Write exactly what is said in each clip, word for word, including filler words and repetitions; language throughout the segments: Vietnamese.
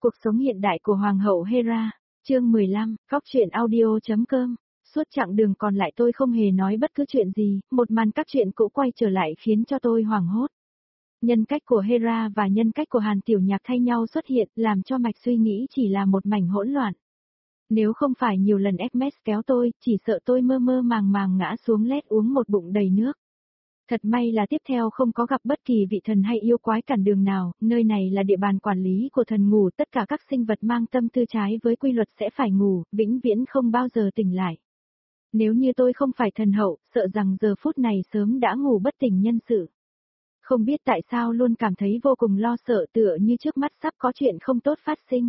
Cuộc sống hiện đại của Hoàng hậu Hera, chương mười lăm, Cóc truyện audio.com. Suốt chặng đường còn lại tôi không hề nói bất cứ chuyện gì, một màn các chuyện cũ quay trở lại khiến cho tôi hoảng hốt. Nhân cách của Hera và nhân cách của Hàn Tiểu Nhạc thay nhau xuất hiện, làm cho mạch suy nghĩ chỉ là một mảnh hỗn loạn. Nếu không phải nhiều lần Hermes kéo tôi, chỉ sợ tôi mơ mơ màng màng ngã xuống lét uống một bụng đầy nước. Thật may là tiếp theo không có gặp bất kỳ vị thần hay yêu quái cản đường nào, nơi này là địa bàn quản lý của thần ngủ, tất cả các sinh vật mang tâm tư trái với quy luật sẽ phải ngủ, vĩnh viễn không bao giờ tỉnh lại. Nếu như tôi không phải thần hậu, sợ rằng giờ phút này sớm đã ngủ bất tỉnh nhân sự. Không biết tại sao luôn cảm thấy vô cùng lo sợ, tựa như trước mắt sắp có chuyện không tốt phát sinh.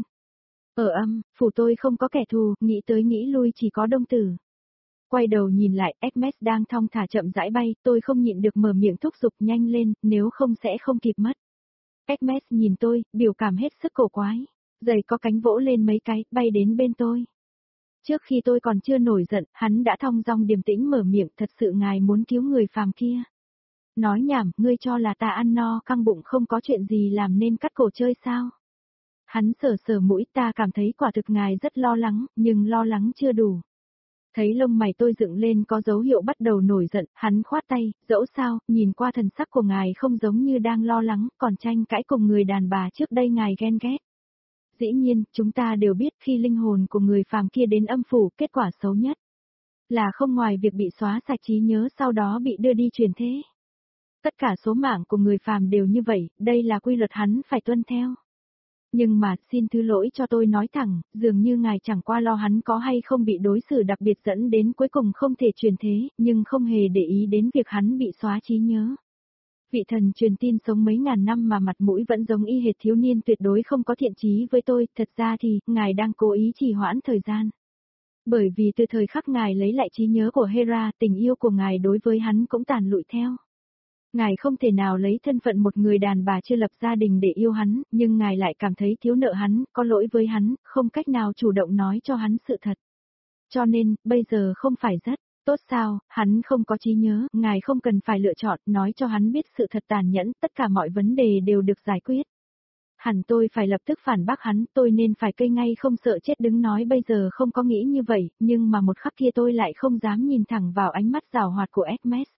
Ở âm, phủ tôi không có kẻ thù, nghĩ tới nghĩ lui chỉ có Đông Tử. Quay đầu nhìn lại, Hermes đang thong thả chậm rãi bay, tôi không nhịn được mở miệng thúc giục nhanh lên, nếu không sẽ không kịp mất. Hermes nhìn tôi, biểu cảm hết sức cổ quái. Giày có cánh vỗ lên mấy cái, bay đến bên tôi. Trước khi tôi còn chưa nổi giận, hắn đã thong dong điềm tĩnh mở miệng, thật sự ngài muốn cứu người phàm kia. Nói nhảm, ngươi cho là ta ăn no căng bụng không có chuyện gì làm nên cắt cổ chơi sao? Hắn sờ sờ mũi, ta cảm thấy quả thực ngài rất lo lắng, nhưng lo lắng chưa đủ. Thấy lông mày tôi dựng lên có dấu hiệu bắt đầu nổi giận, hắn khoát tay, dẫu sao, nhìn qua thần sắc của ngài không giống như đang lo lắng, còn tranh cãi cùng người đàn bà trước đây ngài ghen ghét. Dĩ nhiên, chúng ta đều biết khi linh hồn của người phàm kia đến âm phủ, kết quả xấu nhất là không ngoài việc bị xóa sạch trí nhớ sau đó bị đưa đi truyền thế. Tất cả số mạng của người phàm đều như vậy, đây là quy luật hắn phải tuân theo. Nhưng mà, xin thứ lỗi cho tôi nói thẳng, dường như ngài chẳng qua lo hắn có hay không bị đối xử đặc biệt dẫn đến cuối cùng không thể truyền thế, nhưng không hề để ý đến việc hắn bị xóa trí nhớ. Vị thần truyền tin sống mấy ngàn năm mà mặt mũi vẫn giống y hệt thiếu niên tuyệt đối không có thiện chí với tôi, thật ra thì, ngài đang cố ý trì hoãn thời gian. Bởi vì từ thời khắc ngài lấy lại trí nhớ của Hera, tình yêu của ngài đối với hắn cũng tàn lụi theo. Ngài không thể nào lấy thân phận một người đàn bà chưa lập gia đình để yêu hắn, nhưng ngài lại cảm thấy thiếu nợ hắn, có lỗi với hắn, không cách nào chủ động nói cho hắn sự thật. Cho nên, bây giờ không phải rất tốt sao, hắn không có trí nhớ, ngài không cần phải lựa chọn, nói cho hắn biết sự thật tàn nhẫn, tất cả mọi vấn đề đều được giải quyết. Hẳn tôi phải lập tức phản bác hắn, tôi nên phải cây ngay không sợ chết đứng nói bây giờ không có nghĩ như vậy, nhưng mà một khắc kia tôi lại không dám nhìn thẳng vào ánh mắt giảo hoạt của Hermes.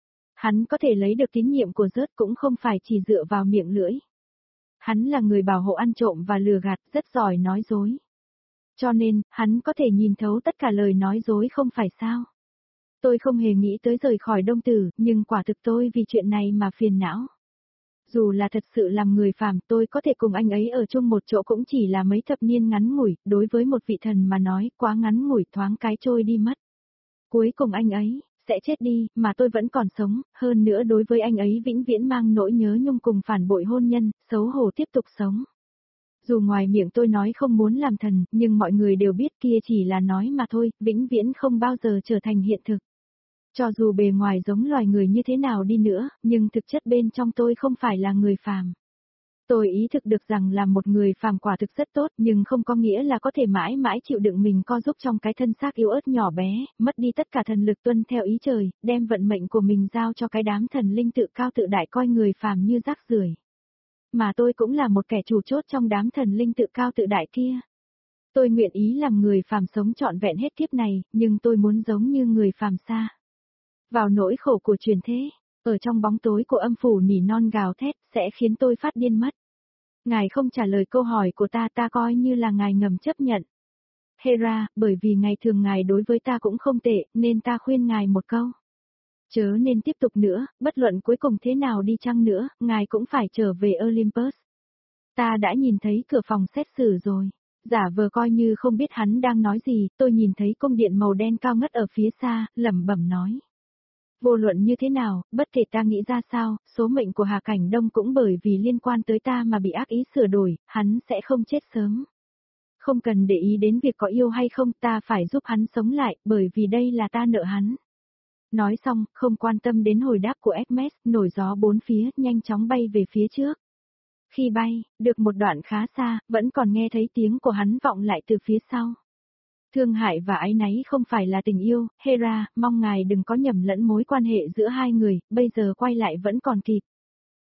Hắn có thể lấy được tín nhiệm của Rớt cũng không phải chỉ dựa vào miệng lưỡi. Hắn là người bảo hộ ăn trộm và lừa gạt, rất giỏi nói dối. Cho nên, hắn có thể nhìn thấu tất cả lời nói dối không phải sao. Tôi không hề nghĩ tới rời khỏi Đông Tử, nhưng quả thực tôi vì chuyện này mà phiền não. Dù là thật sự làm người phàm, tôi có thể cùng anh ấy ở chung một chỗ cũng chỉ là mấy thập niên ngắn ngủi, đối với một vị thần mà nói quá ngắn ngủi thoáng cái trôi đi mất. Cuối cùng anh ấy sẽ chết đi, mà tôi vẫn còn sống, hơn nữa đối với anh ấy vĩnh viễn mang nỗi nhớ nhung cùng phản bội hôn nhân, xấu hổ tiếp tục sống. Dù ngoài miệng tôi nói không muốn làm thần, nhưng mọi người đều biết kia chỉ là nói mà thôi, vĩnh viễn không bao giờ trở thành hiện thực. Cho dù bề ngoài giống loài người như thế nào đi nữa, nhưng thực chất bên trong tôi không phải là người phàm. Tôi ý thức được rằng là một người phàm quả thực rất tốt, nhưng không có nghĩa là có thể mãi mãi chịu đựng mình co giúp trong cái thân xác yếu ớt nhỏ bé, mất đi tất cả thần lực tuân theo ý trời, đem vận mệnh của mình giao cho cái đám thần linh tự cao tự đại coi người phàm như rác rưởi. Mà tôi cũng là một kẻ chủ chốt trong đám thần linh tự cao tự đại kia. Tôi nguyện ý làm người phàm sống trọn vẹn hết kiếp này, nhưng tôi muốn giống như người phàm xa. Vào nỗi khổ của truyền thế. Ở trong bóng tối của âm phủ nỉ non gào thét, sẽ khiến tôi phát điên mất. Ngài không trả lời câu hỏi của ta, ta coi như là ngài ngầm chấp nhận. Hera, bởi vì ngày thường ngài đối với ta cũng không tệ, nên ta khuyên ngài một câu. Chớ nên tiếp tục nữa, bất luận cuối cùng thế nào đi chăng nữa, ngài cũng phải trở về Olympus. Ta đã nhìn thấy cửa phòng xét xử rồi. Giả vờ coi như không biết hắn đang nói gì, tôi nhìn thấy cung điện màu đen cao ngất ở phía xa, lẩm bẩm nói. Vô luận như thế nào, bất kể ta nghĩ ra sao, số mệnh của Hà Cảnh Đông cũng bởi vì liên quan tới ta mà bị ác ý sửa đổi, hắn sẽ không chết sớm. Không cần để ý đến việc có yêu hay không, ta phải giúp hắn sống lại, bởi vì đây là ta nợ hắn. Nói xong, không quan tâm đến hồi đáp của Hermes, nổi gió bốn phía, nhanh chóng bay về phía trước. Khi bay, được một đoạn khá xa, vẫn còn nghe thấy tiếng của hắn vọng lại từ phía sau. Thương hại và áy náy không phải là tình yêu, Hera, mong ngài đừng có nhầm lẫn mối quan hệ giữa hai người, bây giờ quay lại vẫn còn kịp.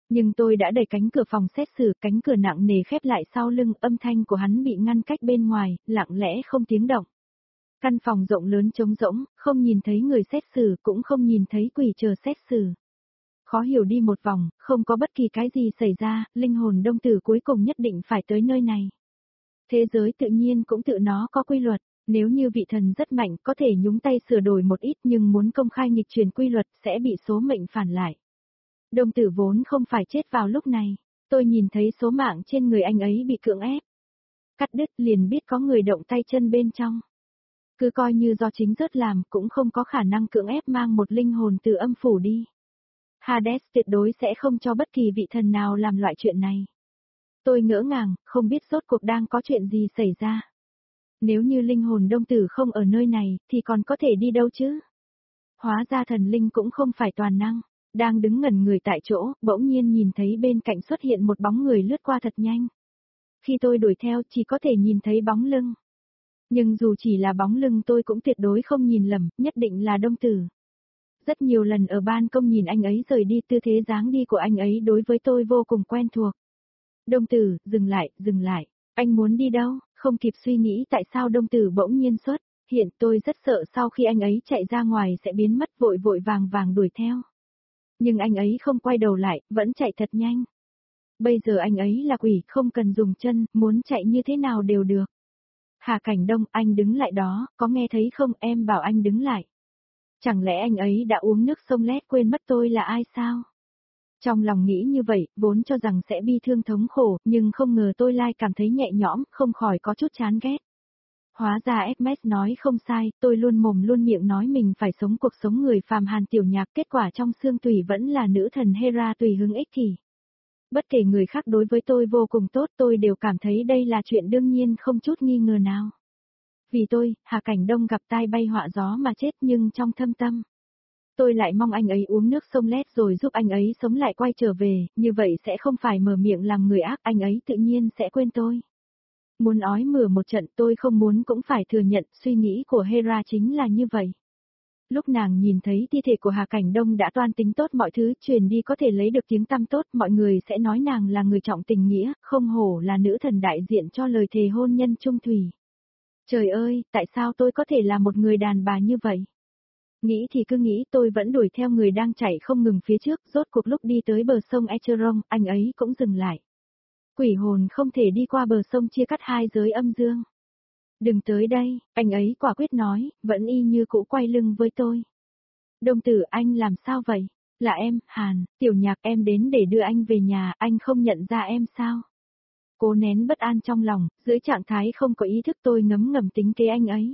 Nhưng tôi đã đẩy cánh cửa phòng xét xử, cánh cửa nặng nề khép lại sau lưng, âm thanh của hắn bị ngăn cách bên ngoài, lặng lẽ không tiếng động. Căn phòng rộng lớn trống rỗng, không nhìn thấy người xét xử, cũng không nhìn thấy quỷ chờ xét xử. Khó hiểu đi một vòng, không có bất kỳ cái gì xảy ra, linh hồn đông tử cuối cùng nhất định phải tới nơi này. Thế giới tự nhiên cũng tự nó có quy luật, nếu như vị thần rất mạnh có thể nhúng tay sửa đổi một ít nhưng muốn công khai nghịch truyền quy luật sẽ bị số mệnh phản lại. Đông tử vốn không phải chết vào lúc này, tôi nhìn thấy số mạng trên người anh ấy bị cưỡng ép. Cắt đứt liền biết có người động tay chân bên trong. Cứ coi như do chính rớt làm cũng không có khả năng cưỡng ép mang một linh hồn từ âm phủ đi. Hades tuyệt đối sẽ không cho bất kỳ vị thần nào làm loại chuyện này. Tôi ngỡ ngàng, không biết rốt cuộc đang có chuyện gì xảy ra. Nếu như linh hồn đông tử không ở nơi này, thì còn có thể đi đâu chứ? Hóa ra thần linh cũng không phải toàn năng. Đang đứng ngẩn người tại chỗ, bỗng nhiên nhìn thấy bên cạnh xuất hiện một bóng người lướt qua thật nhanh. Khi tôi đuổi theo chỉ có thể nhìn thấy bóng lưng. Nhưng dù chỉ là bóng lưng tôi cũng tuyệt đối không nhìn lầm, nhất định là đông tử. Rất nhiều lần ở ban công nhìn anh ấy rời đi, tư thế dáng đi của anh ấy đối với tôi vô cùng quen thuộc. Đông tử, dừng lại, dừng lại, anh muốn đi đâu? Không kịp suy nghĩ tại sao đông tử bỗng nhiên xuất hiện, tôi rất sợ sau khi anh ấy chạy ra ngoài sẽ biến mất, vội vội vàng vàng đuổi theo. Nhưng anh ấy không quay đầu lại, vẫn chạy thật nhanh. Bây giờ anh ấy là quỷ, không cần dùng chân, muốn chạy như thế nào đều được. Hà Cảnh Đông, anh đứng lại đó, có nghe thấy không, em bảo anh đứng lại. Chẳng lẽ anh ấy đã uống nước sông lét quên mất tôi là ai sao? Trong lòng nghĩ như vậy, vốn cho rằng sẽ bi thương thống khổ, nhưng không ngờ tôi lại cảm thấy nhẹ nhõm, không khỏi có chút chán ghét. Hóa ra ép em ét nói không sai, tôi luôn mồm luôn miệng nói mình phải sống cuộc sống người phàm Hàn Tiểu Nhạc, kết quả trong xương tùy vẫn là nữ thần Hera tùy hứng ích kỷ. Bất kể người khác đối với tôi vô cùng tốt, tôi đều cảm thấy đây là chuyện đương nhiên không chút nghi ngờ nào. Vì tôi, Hà Cảnh Đông gặp tai bay họa gió mà chết, nhưng trong thâm tâm. Tôi lại mong anh ấy uống nước sông lét rồi giúp anh ấy sống lại quay trở về, như vậy sẽ không phải mở miệng làm người ác, anh ấy tự nhiên sẽ quên tôi. Muốn ói mửa một trận, tôi không muốn cũng phải thừa nhận, suy nghĩ của Hera chính là như vậy. Lúc nàng nhìn thấy thi thể của Hà Cảnh Đông đã toan tính tốt mọi thứ, truyền đi có thể lấy được tiếng tăm tốt, mọi người sẽ nói nàng là người trọng tình nghĩa, không hổ là nữ thần đại diện cho lời thề hôn nhân trung thủy. Trời ơi, tại sao tôi có thể là một người đàn bà như vậy? Nghĩ thì cứ nghĩ, tôi vẫn đuổi theo người đang chạy không ngừng phía trước, rốt cuộc lúc đi tới bờ sông Echeron, anh ấy cũng dừng lại. Quỷ hồn không thể đi qua bờ sông chia cắt hai giới âm dương. Đừng tới đây, anh ấy quả quyết nói, vẫn y như cũ quay lưng với tôi. Đông tử, anh làm sao vậy? Là em, Hàn, Tiểu Nhạc, em đến để đưa anh về nhà, anh không nhận ra em sao? Cố nén bất an trong lòng, dưới trạng thái không có ý thức tôi ngấm ngầm tính kế anh ấy.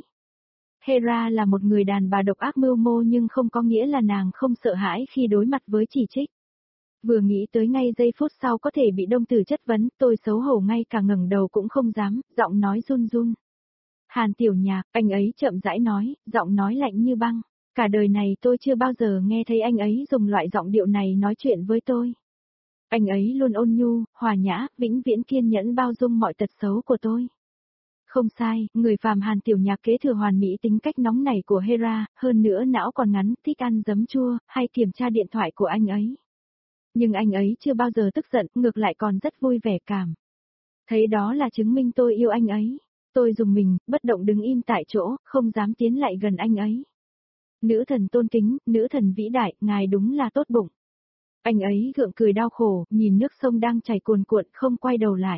Hera là một người đàn bà độc ác mưu mô nhưng không có nghĩa là nàng không sợ hãi khi đối mặt với chỉ trích. Vừa nghĩ tới ngay giây phút sau có thể bị đông tử chất vấn, tôi xấu hổ ngay cả ngẩng đầu cũng không dám, giọng nói run run. Hàn Tiểu Nhạc, anh ấy chậm rãi nói, giọng nói lạnh như băng. Cả đời này tôi chưa bao giờ nghe thấy anh ấy dùng loại giọng điệu này nói chuyện với tôi. Anh ấy luôn ôn nhu, hòa nhã, vĩnh viễn kiên nhẫn bao dung mọi tật xấu của tôi. Không sai, người phàm Hàn Tiểu Nhạc kế thừa hoàn mỹ tính cách nóng nảy của Hera, hơn nữa não còn ngắn, thích ăn giấm chua, hay kiểm tra điện thoại của anh ấy. Nhưng anh ấy chưa bao giờ tức giận, ngược lại còn rất vui vẻ cảm. Thấy đó là chứng minh tôi yêu anh ấy. Tôi dùng mình, bất động đứng im tại chỗ, không dám tiến lại gần anh ấy. Nữ thần tôn kính, nữ thần vĩ đại, ngài đúng là tốt bụng. Anh ấy gượng cười đau khổ, nhìn nước sông đang chảy cuồn cuộn, không quay đầu lại.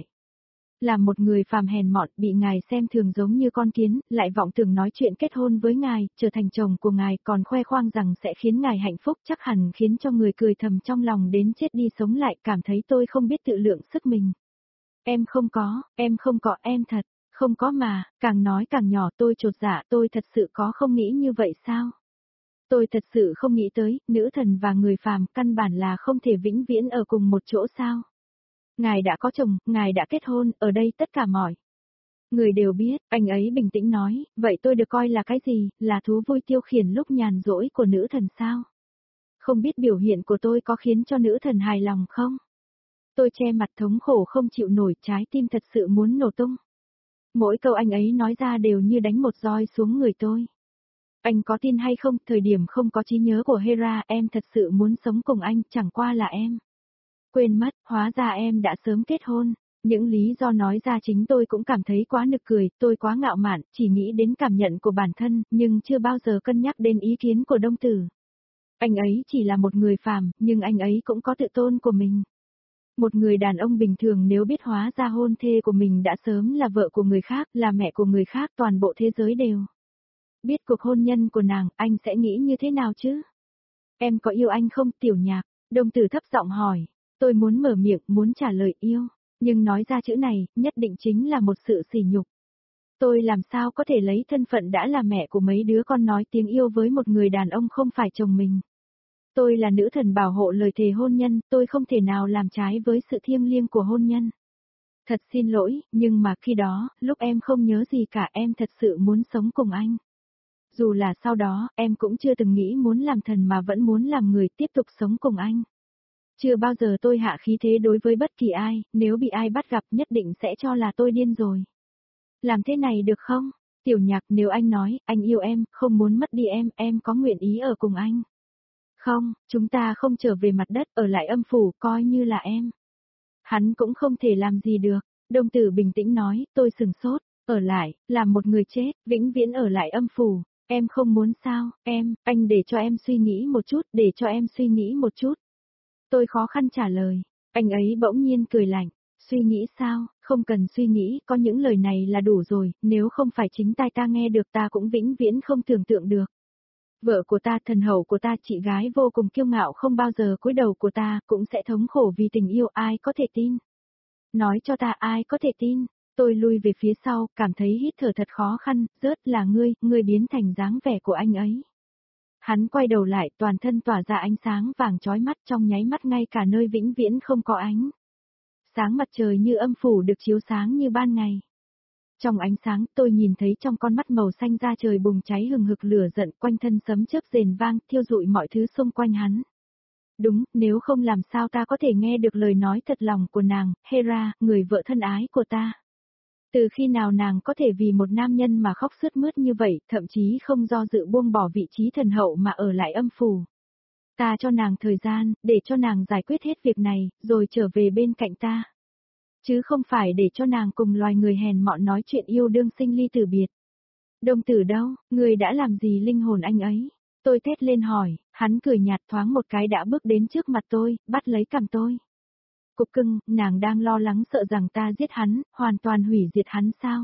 Là một người phàm hèn mọn, bị ngài xem thường giống như con kiến, lại vọng tưởng nói chuyện kết hôn với ngài, trở thành chồng của ngài, còn khoe khoang rằng sẽ khiến ngài hạnh phúc, chắc hẳn khiến cho người cười thầm trong lòng đến chết đi sống lại, cảm thấy tôi không biết tự lượng sức mình. Em không có, em không có, em thật, không có mà, càng nói càng nhỏ, tôi chột dạ, tôi thật sự có không nghĩ như vậy sao? Tôi thật sự không nghĩ tới, nữ thần và người phàm căn bản là không thể vĩnh viễn ở cùng một chỗ sao? Ngài đã có chồng, ngài đã kết hôn, ở đây tất cả mọi người đều biết, anh ấy bình tĩnh nói, vậy tôi được coi là cái gì, là thú vui tiêu khiển lúc nhàn rỗi của nữ thần sao? Không biết biểu hiện của tôi có khiến cho nữ thần hài lòng không? Tôi che mặt thống khổ không chịu nổi, trái tim thật sự muốn nổ tung. Mỗi câu anh ấy nói ra đều như đánh một roi xuống người tôi. Anh có tin hay không, thời điểm không có trí nhớ của Hera, em thật sự muốn sống cùng anh, chẳng qua là em Quên mất, hóa ra em đã sớm kết hôn. Những lý do nói ra chính tôi cũng cảm thấy quá nực cười, tôi quá ngạo mạn, chỉ nghĩ đến cảm nhận của bản thân, nhưng chưa bao giờ cân nhắc đến ý kiến của Đông Tử. Anh ấy chỉ là một người phàm, nhưng anh ấy cũng có tự tôn của mình. Một người đàn ông bình thường nếu biết hóa ra hôn thê của mình đã sớm là vợ của người khác, là mẹ của người khác, toàn bộ thế giới đều biết cuộc hôn nhân của nàng, anh sẽ nghĩ như thế nào chứ? Em có yêu anh không, Tiểu Nhạc? Đông Tử thấp giọng hỏi. Tôi muốn mở miệng, muốn trả lời yêu, nhưng nói ra chữ này, nhất định chính là một sự sỉ nhục. Tôi làm sao có thể lấy thân phận đã là mẹ của mấy đứa con nói tiếng yêu với một người đàn ông không phải chồng mình. Tôi là nữ thần bảo hộ lời thề hôn nhân, tôi không thể nào làm trái với sự thiêng liêng của hôn nhân. Thật xin lỗi, nhưng mà khi đó, lúc em không nhớ gì cả, em thật sự muốn sống cùng anh. Dù là sau đó, em cũng chưa từng nghĩ muốn làm thần mà vẫn muốn làm người tiếp tục sống cùng anh. Chưa bao giờ tôi hạ khí thế đối với bất kỳ ai, nếu bị ai bắt gặp nhất định sẽ cho là tôi điên rồi. Làm thế này được không? Tiểu Nhạc, nếu anh nói, anh yêu em, không muốn mất đi em, em có nguyện ý ở cùng anh? Không, chúng ta không trở về mặt đất, ở lại âm phủ, coi như là em. Hắn cũng không thể làm gì được. Đông Tử bình tĩnh nói, tôi sừng sốt, ở lại, làm một người chết, vĩnh viễn ở lại âm phủ. Em không muốn sao, em, anh để cho em suy nghĩ một chút, để cho em suy nghĩ một chút. Tôi khó khăn trả lời, anh ấy bỗng nhiên cười lạnh, suy nghĩ sao, không cần suy nghĩ, có những lời này là đủ rồi, nếu không phải chính tai ta nghe được ta cũng vĩnh viễn không tưởng tượng được. Vợ của ta, thần hậu của ta, chị gái vô cùng kiêu ngạo không bao giờ cúi đầu của ta, cũng sẽ thống khổ vì tình yêu, ai có thể tin. Nói cho ta ai có thể tin, tôi lui về phía sau, cảm thấy hít thở thật khó khăn, rớt là ngươi, ngươi biến thành dáng vẻ của anh ấy. Hắn quay đầu lại, toàn thân tỏa ra ánh sáng vàng chói mắt, trong nháy mắt ngay cả nơi vĩnh viễn không có ánh sáng mặt trời như âm phủ được chiếu sáng như ban ngày. Trong ánh sáng, tôi nhìn thấy trong con mắt màu xanh da trời bùng cháy hừng hực lửa giận, quanh thân sấm chớp rền vang, thiêu rụi mọi thứ xung quanh hắn. Đúng, nếu không làm sao ta có thể nghe được lời nói thật lòng của nàng, Hera, người vợ thân ái của ta. Từ khi nào nàng có thể vì một nam nhân mà khóc sướt mướt như vậy, thậm chí không do dự buông bỏ vị trí thần hậu mà ở lại âm phủ. Ta cho nàng thời gian, để cho nàng giải quyết hết việc này, rồi trở về bên cạnh ta. Chứ không phải để cho nàng cùng loài người hèn mọn nói chuyện yêu đương sinh ly tử biệt. Đông Tử đâu, người đã làm gì linh hồn anh ấy? Tôi thét lên hỏi, hắn cười nhạt thoáng một cái đã bước đến trước mặt tôi, bắt lấy cằm tôi. Cục cưng, nàng đang lo lắng sợ rằng ta giết hắn, hoàn toàn hủy diệt hắn sao?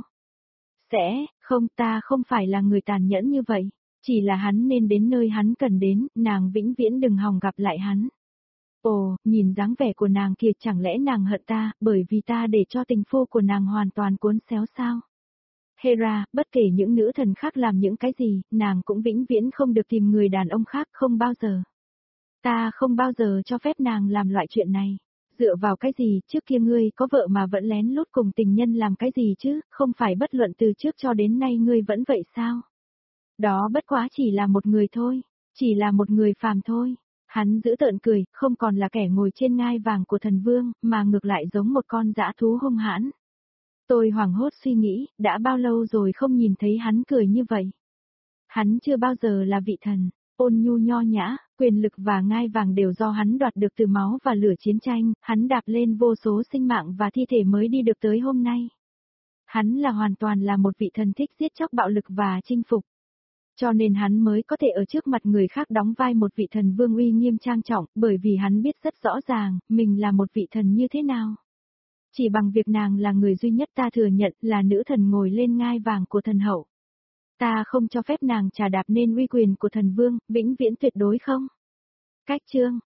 Sẽ, không, ta không phải là người tàn nhẫn như vậy, chỉ là hắn nên đến nơi hắn cần đến, nàng vĩnh viễn đừng hòng gặp lại hắn. Ồ, nhìn dáng vẻ của nàng kìa, chẳng lẽ nàng hận ta, bởi vì ta để cho tình phu của nàng hoàn toàn cuốn xéo sao? Hera, bất kể những nữ thần khác làm những cái gì, nàng cũng vĩnh viễn không được tìm người đàn ông khác, không bao giờ. Ta không bao giờ cho phép nàng làm loại chuyện này. Dựa vào cái gì, trước kia ngươi có vợ mà vẫn lén lút cùng tình nhân làm cái gì chứ, không phải bất luận từ trước cho đến nay ngươi vẫn vậy sao? Đó bất quá chỉ là một người thôi, chỉ là một người phàm thôi. Hắn giữ tợn cười, không còn là kẻ ngồi trên ngai vàng của thần vương, mà ngược lại giống một con dã thú hung hãn. Tôi hoảng hốt suy nghĩ, đã bao lâu rồi không nhìn thấy hắn cười như vậy. Hắn chưa bao giờ là vị thần, ôn nhu nho nhã, quyền lực và ngai vàng đều do hắn đoạt được từ máu và lửa chiến tranh, hắn đạp lên vô số sinh mạng và thi thể mới đi được tới hôm nay. Hắn là hoàn toàn là một vị thần thích giết chóc bạo lực và chinh phục. Cho nên hắn mới có thể ở trước mặt người khác đóng vai một vị thần vương uy nghiêm trang trọng, bởi vì hắn biết rất rõ ràng, mình là một vị thần như thế nào. Chỉ bằng việc nàng là người duy nhất ta thừa nhận là nữ thần ngồi lên ngai vàng của thần hậu. Ta không cho phép nàng trà đạp nên uy quyền của thần vương, vĩnh viễn tuyệt đối không. Cách chương